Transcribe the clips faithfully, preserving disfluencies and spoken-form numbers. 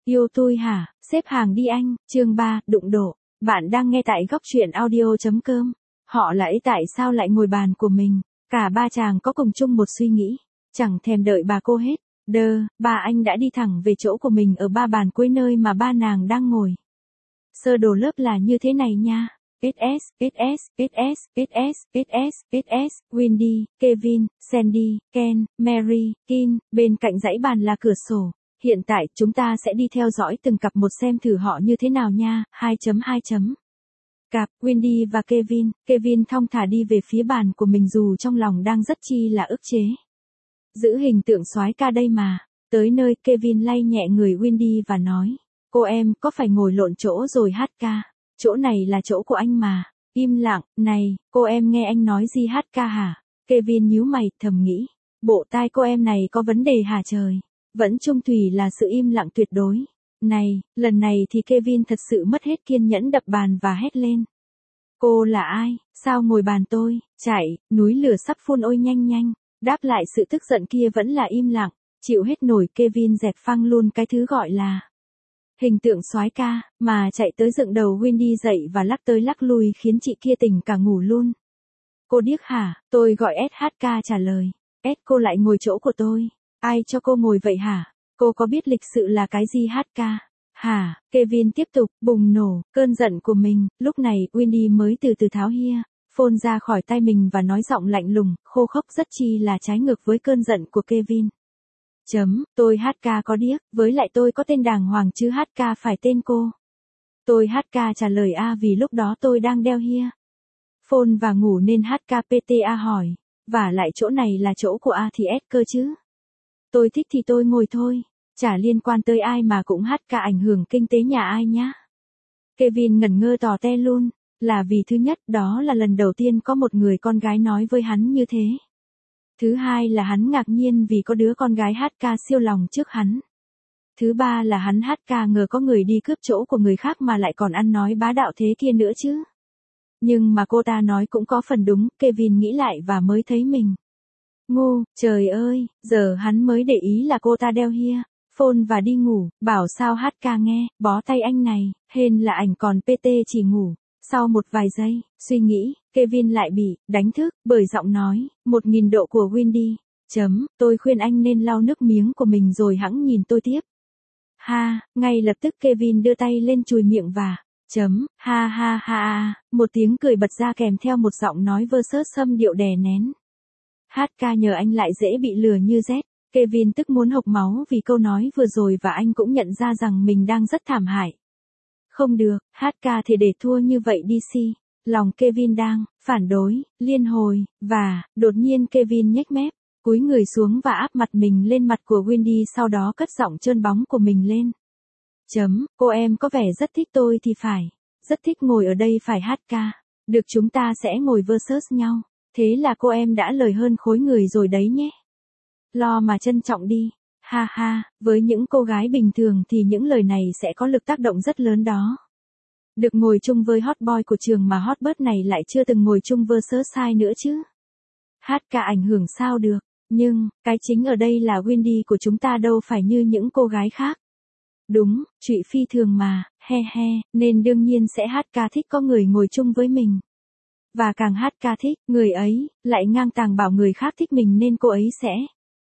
Yêu tôi hả? Xếp hàng đi anh. Chương ba, đụng độ. Bạn đang nghe tại góc truyện audio chấm com. Họ là ấy tại sao lại ngồi bàn của mình? Cả ba chàng có cùng chung một suy nghĩ. Chẳng thèm đợi bà cô hết. Đơ, ba anh đã đi thẳng về chỗ của mình ở ba bàn cuối nơi mà ba nàng đang ngồi. Sơ đồ lớp là như thế này nha. ét ét, ét ét, ét ét, ét ét, ét ét, ét ét, Wendy, Kevin, Sandy, Ken, Mary, Kim, bên cạnh dãy bàn là cửa sổ. Hiện tại chúng ta sẽ đi theo dõi từng cặp một xem thử họ như thế nào nha. hai chấm hai chấm Cặp, Wendy và Kevin. Kevin thong thả đi về phía bàn của mình dù trong lòng đang rất chi là ức chế. Giữ hình tượng soái ca đây mà. Tới nơi Kevin lay nhẹ người Wendy và nói. Cô em có phải ngồi lộn chỗ rồi hát ca? Chỗ này là chỗ của anh mà. Im lặng, này, cô em nghe anh nói gì hát ca hả? Kevin nhíu mày, thầm nghĩ. Bộ tai cô em này có vấn đề hả trời? Vẫn trung thủy là sự im lặng tuyệt đối. Này, lần này thì Kevin thật sự mất hết kiên nhẫn đập bàn và hét lên. Cô là ai? Sao ngồi bàn tôi? Chạy, núi lửa sắp phun ôi nhanh nhanh. Đáp lại sự tức giận kia vẫn là im lặng. Chịu hết nổi Kevin dẹt phăng luôn cái thứ gọi là hình tượng soái ca, mà chạy tới dựng đầu Wendy dậy và lắc tới lắc lui khiến chị kia tỉnh cả ngủ luôn. Cô điếc hả? Tôi gọi ét hát ca trả lời. S cô lại ngồi chỗ của tôi. Ai cho cô ngồi vậy hả? Cô có biết lịch sự là cái gì hát ca? Hả? Kevin tiếp tục bùng nổ cơn giận của mình. Lúc này Wendy mới từ từ tháo hia phone ra khỏi tay mình và nói giọng lạnh lùng, khô khốc rất chi là trái ngược với cơn giận của Kevin. Chấm, tôi hát ca có điếc, với lại tôi có tên đàng hoàng chứ hát ca phải tên cô. Tôi hát ca trả lời A vì lúc đó tôi đang đeo hia phone và ngủ nên hát ca pê tê A hỏi. Và lại chỗ này là chỗ của A thì S cơ chứ. Tôi thích thì tôi ngồi thôi, chả liên quan tới ai mà cũng hát ca ảnh hưởng kinh tế nhà ai nhá. Kevin ngẩn ngơ tò te luôn, là vì thứ nhất đó là lần đầu tiên có một người con gái nói với hắn như thế. Thứ hai là hắn ngạc nhiên vì có đứa con gái hát ca siêu lòng trước hắn. Thứ ba là hắn hát ca ngờ có người đi cướp chỗ của người khác mà lại còn ăn nói bá đạo thế kia nữa chứ. Nhưng mà cô ta nói cũng có phần đúng, Kevin nghĩ lại và mới thấy mình ngu, trời ơi, giờ hắn mới để ý là cô ta đeo hia phone và đi ngủ, bảo sao hát ca nghe, bó tay anh này, hên là ảnh còn pê tê chỉ ngủ. Sau một vài giây, suy nghĩ, Kevin lại bị đánh thức bởi giọng nói, một nghìn độ của Wendy. Chấm, tôi khuyên anh nên lau nước miếng của mình rồi hẵng nhìn tôi tiếp. Ha, ngay lập tức Kevin đưa tay lên chùi miệng và, chấm, ha ha ha ha, một tiếng cười bật ra kèm theo một giọng nói versus xâm điệu đè nén. Hát ca nhờ anh lại dễ bị lừa như Z. Kevin tức muốn hộc máu vì câu nói vừa rồi và anh cũng nhận ra rằng mình đang rất thảm hại. Không được, hát ca thì để thua như vậy đi si. Lòng Kevin đang phản đối, liên hồi, và đột nhiên Kevin nhếch mép, cúi người xuống và áp mặt mình lên mặt của Wendy sau đó cất giọng trơn bóng của mình lên. Chấm, cô em có vẻ rất thích tôi thì phải. Rất thích ngồi ở đây phải hát ca. Được chúng ta sẽ ngồi versus nhau. Thế là cô em đã lời hơn khối người rồi đấy nhé. Lo mà trân trọng đi. Ha ha, với những cô gái bình thường thì những lời này sẽ có lực tác động rất lớn đó. Được ngồi chung với hot boy của trường mà hot bird này lại chưa từng ngồi chung versus sai nữa chứ. Hát ca ảnh hưởng sao được, nhưng, cái chính ở đây là Wendy của chúng ta đâu phải như những cô gái khác. Đúng, trụy phi thường mà, he he, nên đương nhiên sẽ hát ca thích có người ngồi chung với mình. Và càng hát ca thích, người ấy, lại ngang tàng bảo người khác thích mình nên cô ấy sẽ.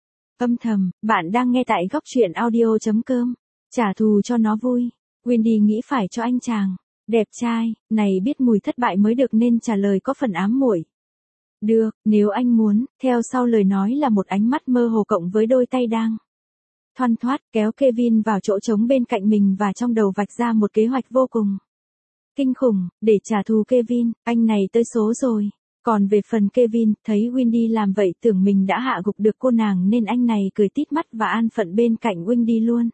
Âm thầm, bạn đang nghe tại góc truyện audio chấm com. Trả thù cho nó vui. Wendy nghĩ phải cho anh chàng đẹp trai này biết mùi thất bại mới được nên trả lời có phần ám muội. Được, nếu anh muốn, theo sau lời nói là một ánh mắt mơ hồ cộng với đôi tay đang thoăn thoắt kéo Kevin vào chỗ trống bên cạnh mình và trong đầu vạch ra một kế hoạch vô cùng kinh khủng, để trả thù Kevin, anh này tới số rồi. Còn về phần Kevin, thấy Wendy làm vậy tưởng mình đã hạ gục được cô nàng nên anh này cười tít mắt và an phận bên cạnh Wendy luôn.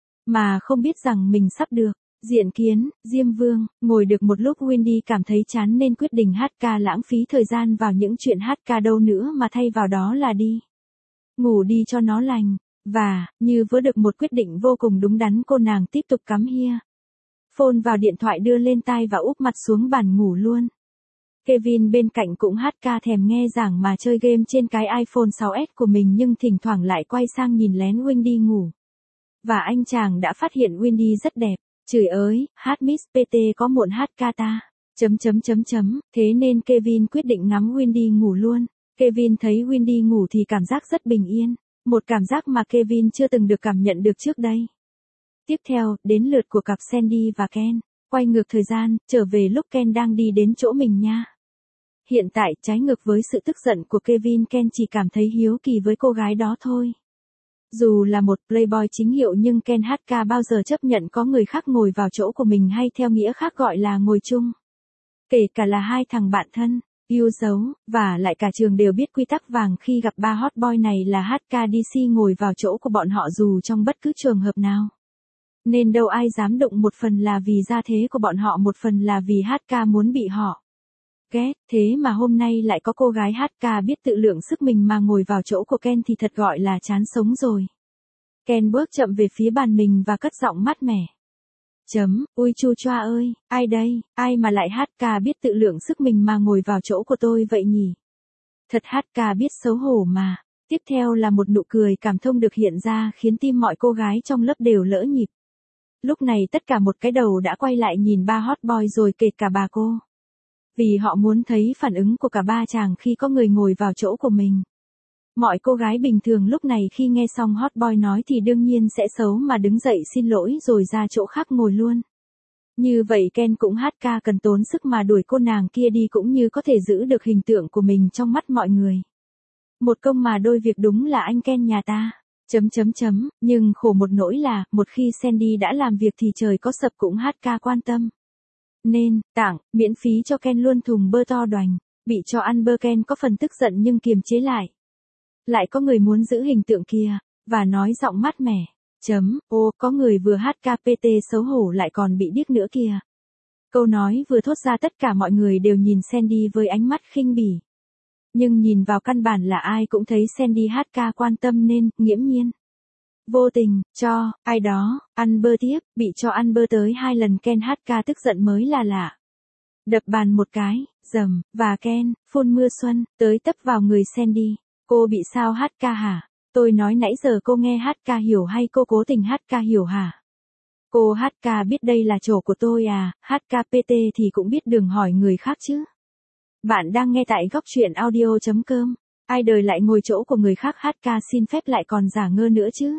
Mà không biết rằng mình sắp được diện kiến Diêm Vương. Ngồi được một lúc Wendy cảm thấy chán nên quyết định hát ca lãng phí thời gian vào những chuyện hát ca đâu nữa mà thay vào đó là đi ngủ đi cho nó lành. Và, như vừa được một quyết định vô cùng đúng đắn cô nàng tiếp tục cắm hia phone vào điện thoại đưa lên tai và úp mặt xuống bàn ngủ luôn. Kevin bên cạnh cũng hát ca thèm nghe giảng mà chơi game trên cái iPhone sáu S của mình nhưng thỉnh thoảng lại quay sang nhìn lén Wendy ngủ. Và anh chàng đã phát hiện Wendy rất đẹp. Trời ơi, hát Miss pê tê có muộn hát ca ta. Chấm chấm chấm chấm, thế nên Kevin quyết định ngắm Wendy ngủ luôn. Kevin thấy Wendy ngủ thì cảm giác rất bình yên. Một cảm giác mà Kevin chưa từng được cảm nhận được trước đây. Tiếp theo, đến lượt của cặp Sandy và Ken. Quay ngược thời gian, trở về lúc Ken đang đi đến chỗ mình nha. Hiện tại, trái ngược với sự tức giận của Kevin, Ken chỉ cảm thấy hiếu kỳ với cô gái đó thôi. Dù là một playboy chính hiệu nhưng Ken hát ca bao giờ chấp nhận có người khác ngồi vào chỗ của mình hay theo nghĩa khác gọi là ngồi chung. Kể cả là hai thằng bạn thân, yêu dấu, và lại cả trường đều biết quy tắc vàng khi gặp ba hot boy này là hát ca đê xê ngồi vào chỗ của bọn họ dù trong bất cứ trường hợp nào. Nên đâu ai dám đụng, một phần là vì gia thế của bọn họ, một phần là vì hát ca muốn bị họ ghét. Thế mà hôm nay lại có cô gái hát ca biết tự lượng sức mình mà ngồi vào chỗ của Ken thì thật gọi là chán sống rồi. Ken bước chậm về phía bàn mình và cất giọng mát mẻ. Chấm, ui chu choa ơi, ai đây, ai mà lại hát ca biết tự lượng sức mình mà ngồi vào chỗ của tôi vậy nhỉ? Thật hát ca biết xấu hổ mà. Tiếp theo là một nụ cười cảm thông được hiện ra khiến tim mọi cô gái trong lớp đều lỡ nhịp. Lúc này tất cả một cái đầu đã quay lại nhìn ba hot boy rồi kể cả bà cô. Vì họ muốn thấy phản ứng của cả ba chàng khi có người ngồi vào chỗ của mình. Mọi cô gái bình thường lúc này khi nghe xong hot boy nói thì đương nhiên sẽ xấu mà đứng dậy xin lỗi rồi ra chỗ khác ngồi luôn. Như vậy Ken cũng hát ca cần tốn sức mà đuổi cô nàng kia đi cũng như có thể giữ được hình tượng của mình trong mắt mọi người. Một công mà đôi việc đúng là anh Ken nhà ta. Chấm chấm chấm, nhưng khổ một nỗi là, một khi Sandy đã làm việc thì trời có sập cũng hát ca quan tâm. Nên, tặng, miễn phí cho Ken luôn thùng bơ to đoành. Bị cho ăn bơ Ken có phần tức giận nhưng kiềm chế lại. Lại có người muốn giữ hình tượng kia, và nói giọng mát mẻ. Chấm, ô, có người vừa hát ca pê tê xấu hổ lại còn bị điếc nữa kìa. Câu nói vừa thốt ra tất cả mọi người đều nhìn Sandy với ánh mắt khinh bỉ. Nhưng nhìn vào căn bản là ai cũng thấy Sandy hát ca quan tâm nên, nghiễm nhiên. Vô tình, cho, ai đó, ăn bơ tiếp, bị cho ăn bơ tới hai lần Ken hát ca tức giận mới là lạ. Đập bàn một cái, dầm, và Ken, phun mưa xuân, tới tấp vào người Sandy. Cô bị sao hát ca hả? Tôi nói nãy giờ cô nghe hát ca hiểu hay cô cố tình hát ca hiểu hả? Cô hát ca biết đây là chỗ của tôi à, hát ca pê tê thì cũng biết đừng hỏi người khác chứ. Bạn đang nghe tại góc truyện audio chấm com. Ai đời lại ngồi chỗ của người khác hát ca xin phép lại còn giả ngơ nữa chứ?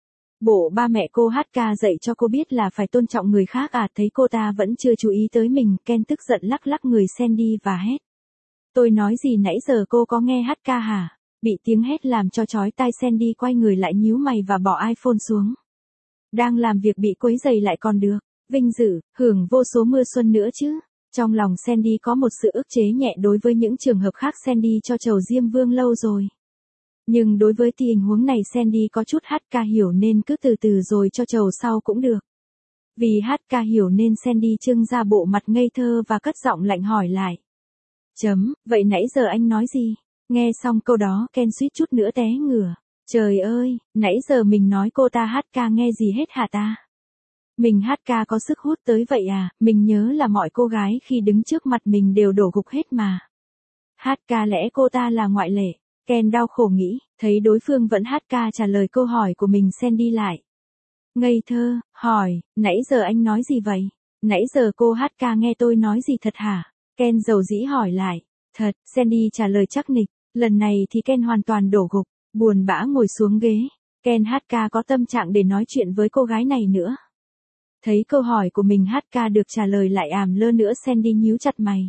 Bộ ba mẹ cô hát ca dạy cho cô biết là phải tôn trọng người khác à, thấy cô ta vẫn chưa chú ý tới mình, Ken tức giận lắc lắc người Sandy và hét. Tôi nói gì nãy giờ cô có nghe hát ca hả? Bị tiếng hét làm cho chói tai Sandy quay người lại nhíu mày và bỏ iPhone xuống. Đang làm việc bị quấy rầy lại còn được, vinh dự, hưởng vô số mưa xuân nữa chứ. Trong lòng Sandy có một sự ức chế nhẹ đối với những trường hợp khác Sandy cho chầu Diêm Vương lâu rồi. Nhưng đối với tình huống này Sandy có chút hát ca hiểu nên cứ từ từ rồi cho chầu sau cũng được. Vì hát ca hiểu nên Sandy trưng ra bộ mặt ngây thơ và cất giọng lạnh hỏi lại. Chấm, vậy nãy giờ anh nói gì? Nghe xong câu đó Ken suýt chút nữa té ngửa. Trời ơi, nãy giờ mình nói cô ta hát ca nghe gì hết hả ta? Mình hát ca có sức hút tới vậy à, mình nhớ là mọi cô gái khi đứng trước mặt mình đều đổ gục hết mà. Hát ca lẽ cô ta là ngoại lệ. Ken đau khổ nghĩ, thấy đối phương vẫn hát ca trả lời câu hỏi của mình Sandy lại. Ngây thơ, hỏi, nãy giờ anh nói gì vậy? Nãy giờ cô hát ca nghe tôi nói gì thật hả? Ken dầu dĩ hỏi lại. Thật, Sandy trả lời chắc nịch. Lần này thì Ken hoàn toàn đổ gục, buồn bã ngồi xuống ghế. Ken hát ca có tâm trạng để nói chuyện với cô gái này nữa. Thấy câu hỏi của mình hát ca được trả lời lại ảm lơ nữa Sandy nhíu chặt mày.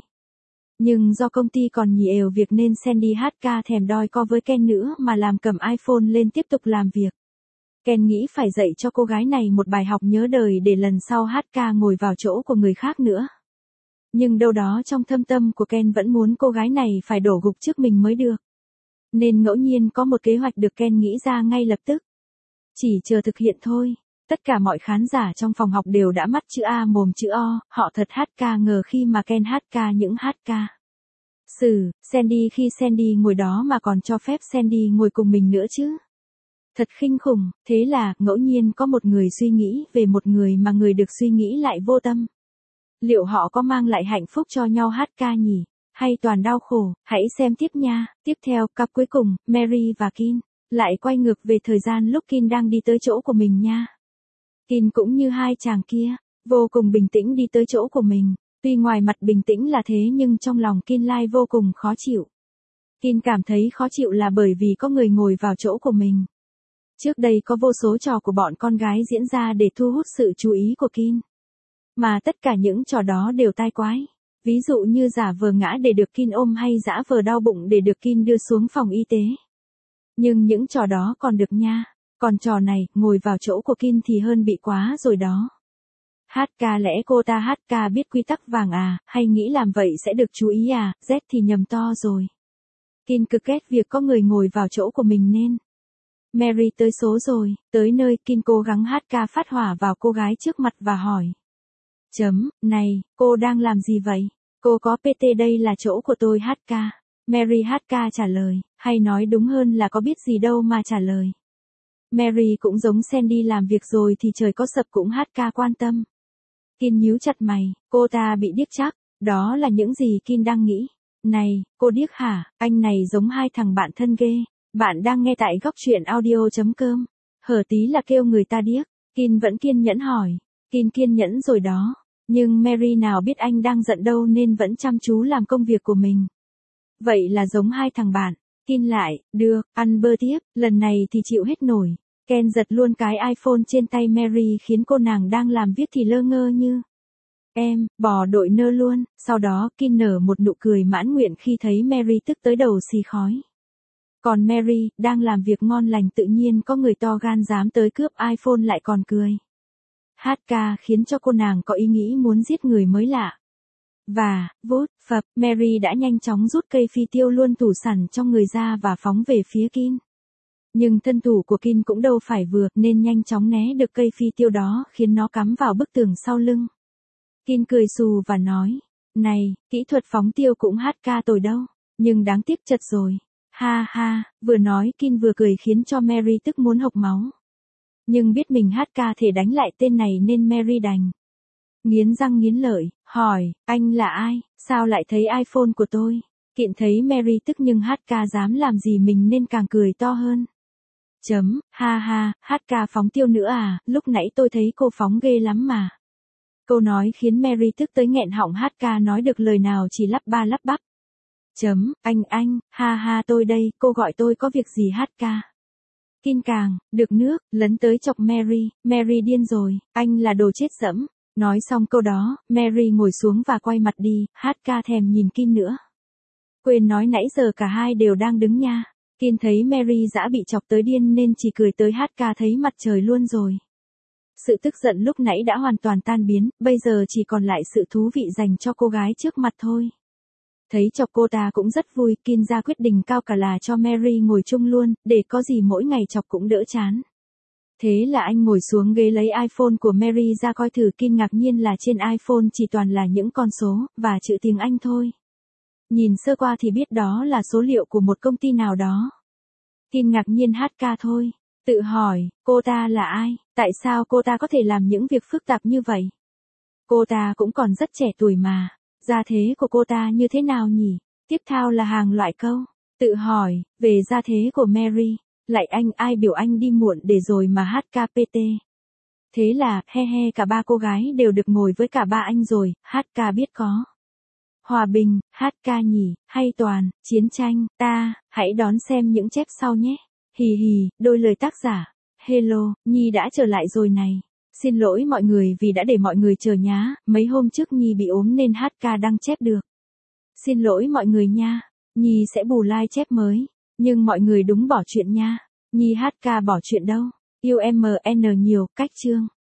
Nhưng do công ty còn nhiều việc nên Sandy hát ca thèm đoi co với Ken nữa mà làm cầm iPhone lên tiếp tục làm việc. Ken nghĩ phải dạy cho cô gái này một bài học nhớ đời để lần sau hát ca ngồi vào chỗ của người khác nữa. Nhưng đâu đó trong thâm tâm của Ken vẫn muốn cô gái này phải đổ gục trước mình mới được. Nên ngẫu nhiên có một kế hoạch được Ken nghĩ ra ngay lập tức. Chỉ chờ thực hiện thôi. Tất cả mọi khán giả trong phòng học đều đã mắt chữ A mồm chữ O, họ thật hát ca ngờ khi mà Ken hát ca những hát ca. Sử, Sandy khi Sandy ngồi đó mà còn cho phép Sandy ngồi cùng mình nữa chứ. Thật khinh khủng, thế là, ngẫu nhiên có một người suy nghĩ về một người mà người được suy nghĩ lại vô tâm. Liệu họ có mang lại hạnh phúc cho nhau hát ca nhỉ? Hay toàn đau khổ? Hãy xem tiếp nha. Tiếp theo, cặp cuối cùng, Mary và Kin, lại quay ngược về thời gian lúc Kin đang đi tới chỗ của mình nha. Kin cũng như hai chàng kia, vô cùng bình tĩnh đi tới chỗ của mình. Tuy ngoài mặt bình tĩnh là thế nhưng trong lòng Kin lại vô cùng khó chịu. Kin cảm thấy khó chịu là bởi vì có người ngồi vào chỗ của mình. Trước đây có vô số trò của bọn con gái diễn ra để thu hút sự chú ý của Kin. Mà tất cả những trò đó đều tai quái. Ví dụ như giả vờ ngã để được Kin ôm hay giả vờ đau bụng để được Kin đưa xuống phòng y tế. Nhưng những trò đó còn được nha. Còn trò này, ngồi vào chỗ của Kin thì hơn bị quá rồi đó. Hát ca lẽ cô ta hát ca biết quy tắc vàng à, hay nghĩ làm vậy sẽ được chú ý à, Z thì nhầm to rồi. Kin cực ghét việc có người ngồi vào chỗ của mình nên. Mary tới số rồi, tới nơi Kin cố gắng hát ca phát hỏa vào cô gái trước mặt và hỏi. Chấm, này, cô đang làm gì vậy? Cô có pê tê đây là chỗ của tôi hát ca. Mary hát ca trả lời, hay nói đúng hơn là có biết gì đâu mà trả lời. Mary cũng giống Sandy làm việc rồi thì trời có sập cũng hát ca quan tâm. Kin nhíu chặt mày, cô ta bị điếc chắc, đó là những gì Kin đang nghĩ. Này, cô điếc hả, anh này giống hai thằng bạn thân ghê. Bạn đang nghe tại góc truyện audio chấm com. Hở tí là kêu người ta điếc. Kin vẫn kiên nhẫn hỏi. Kin kiên nhẫn rồi đó. Nhưng Mary nào biết anh đang giận đâu nên vẫn chăm chú làm công việc của mình. Vậy là giống hai thằng bạn. Kin lại, được, ăn bơ tiếp, lần này thì chịu hết nổi. Ken giật luôn cái iPhone trên tay Mary khiến cô nàng đang làm viết thì lơ ngơ như. Em, bỏ đội nơ luôn, sau đó Kin nở một nụ cười mãn nguyện khi thấy Mary tức tới đầu xì khói. Còn Mary, đang làm việc ngon lành tự nhiên có người to gan dám tới cướp iPhone lại còn cười. Hát ca khiến cho cô nàng có ý nghĩ muốn giết người mới lạ. Và, vút, phập, Mary đã nhanh chóng rút cây phi tiêu luôn thủ sẵn trong người ra và phóng về phía Kin. Nhưng thân thủ của Kin cũng đâu phải vừa nên nhanh chóng né được cây phi tiêu đó khiến nó cắm vào bức tường sau lưng. Kin cười xù và nói, này, kỹ thuật phóng tiêu cũng hát ca tồi đâu, nhưng đáng tiếc chật rồi. Ha ha, vừa nói Kin vừa cười khiến cho Mary tức muốn hộc máu. Nhưng biết mình hát ca thể đánh lại tên này nên Mary đành. Nghiến răng nghiến lợi, hỏi, anh là ai, sao lại thấy iPhone của tôi? Kin thấy Mary tức nhưng hát ca dám làm gì mình nên càng cười to hơn. Chấm, ha ha, hát ca phóng tiêu nữa à, lúc nãy tôi thấy cô phóng ghê lắm mà. Câu nói khiến Mary tức tới nghẹn họng hát ca nói được lời nào chỉ lắp ba lắp bắp. Chấm, anh anh, ha ha tôi đây, cô gọi tôi có việc gì hát ca. Kin càng, được nước, lấn tới chọc Mary, Mary điên rồi, anh là đồ chết dẫm. Nói xong câu đó, Mary ngồi xuống và quay mặt đi, hát ca thèm nhìn Kin nữa. Quên nói nãy giờ cả hai đều đang đứng nha. Kin thấy Mary dã bị chọc tới điên nên chỉ cười tới hát ca thấy mặt trời luôn rồi. Sự tức giận lúc nãy đã hoàn toàn tan biến, bây giờ chỉ còn lại sự thú vị dành cho cô gái trước mặt thôi. Thấy chọc cô ta cũng rất vui, Kin ra quyết định cao cả là cho Mary ngồi chung luôn, để có gì mỗi ngày chọc cũng đỡ chán. Thế là anh ngồi xuống ghế lấy iPhone của Mary ra coi thử. Kin ngạc nhiên là trên iPhone chỉ toàn là những con số, và chữ tiếng Anh thôi. Nhìn sơ qua thì biết đó là số liệu của một công ty nào đó. Kin ngạc nhiên hát ca thôi. Tự hỏi, cô ta là ai? Tại sao cô ta có thể làm những việc phức tạp như vậy? Cô ta cũng còn rất trẻ tuổi mà. Gia thế của cô ta như thế nào nhỉ? Tiếp theo là hàng loại câu. Tự hỏi, về gia thế của Mary. Lại anh ai biểu anh đi muộn để rồi mà hát ca pê tê. Thế là, he he cả ba cô gái đều được ngồi với cả ba anh rồi, hát ca biết có. Hòa bình, hát ca nhỉ, hay toàn, chiến tranh, ta, hãy đón xem những chép sau nhé. Hì hì, đôi lời tác giả. Hello, Nhi đã trở lại rồi này. Xin lỗi mọi người vì đã để mọi người chờ nhá, mấy hôm trước Nhi bị ốm nên hát ca đăng chép được. Xin lỗi mọi người nha, Nhi sẽ bù like chép mới, nhưng mọi người đúng bỏ chuyện nha. Nhi hát ca bỏ chuyện đâu, yêu em en nhiều, cách chương.